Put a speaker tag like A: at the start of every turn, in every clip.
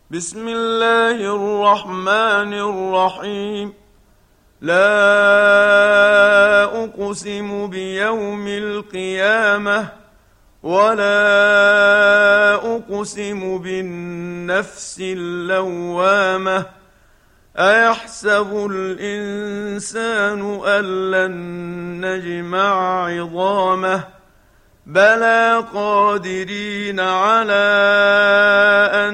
A: بسم الله الرحمن الرحيم. لا أقسم بيوم القيامة ولا أقسم بالنفس اللوامة. أيحسب الإنسان أن لن نجمع عظامه بلى قادرين على أن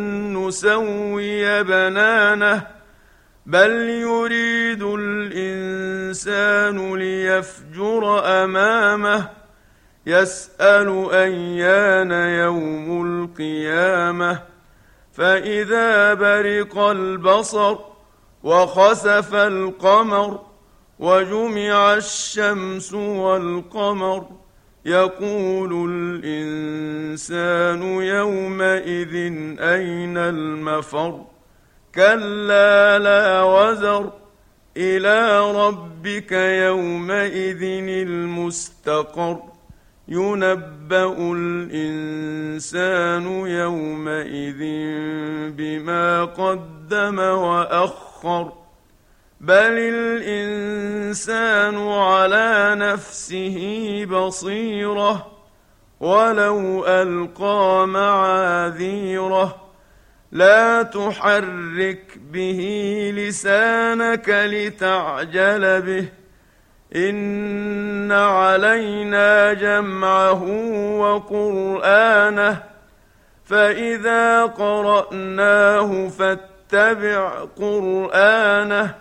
A: نسوي بنانه بل يريد الإنسان ليفجر أمامه يسأل أيان يوم القيامة فإذا برق البصر وخسف القمر وجمع الشمس والقمر يقول الإنسان يومئذ أين المفر كلا لا وزر إلى ربك يومئذ المستقر ينبأ الإنسان يومئذ بما قدم وأخر بل الإنسان على نفسه بصيرة ولو ألقى معاذيره لا تحرك به لسانك لتعجل به إن علينا جمعه وقرآنه فإذا قرأناه فاتبع قرآنه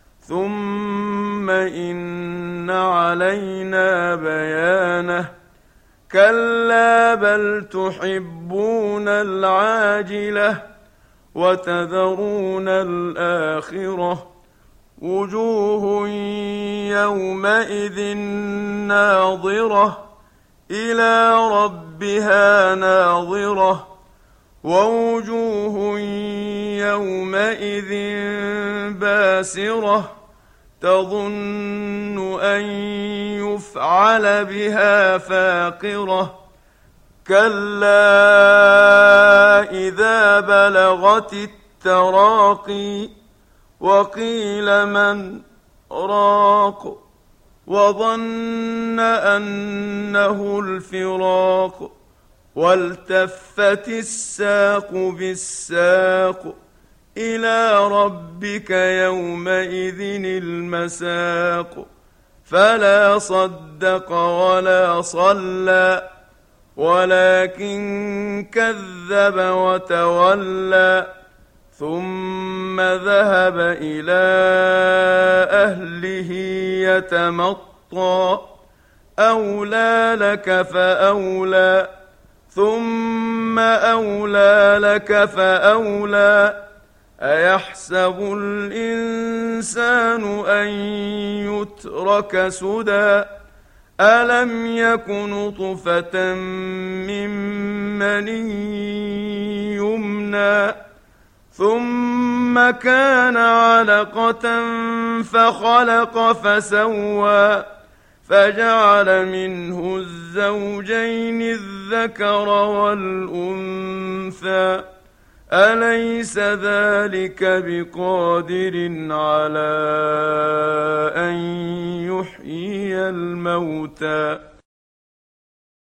A: ثم إن علينا بيانه كلا بل تحبون العاجلة وتذرون الآخرة وجوه يومئذ ناظرة إلى ربها ناظرة ووجوه يومئذ باسرة تظن أن يفعل بها فاقرة كلا إذا بلغت التراقي وقيل من راق وظن أنه الفراق والتفت الساق بالساق إلى ربك يومئذ المساق فلا صدق ولا صلى ولكن كذب وتولى ثم ذهب إلى أهله يتمطى أولى لك فأولى ثم أولى لك فأولى أيحسب الإنسان أن يترك سدى ألم يك نطفة من مني يمنى ثم كان علقة فخلق فسوى فجعل منه الزوجين الذكر والأنثى أليس ذلك بقادر على أن يحيي الموتى